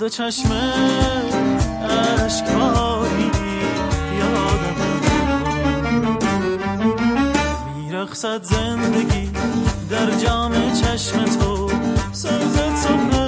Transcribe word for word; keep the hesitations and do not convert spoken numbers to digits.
چشم اشکایی یادم میرقصد زندگی در جام چشم تو، سوز تو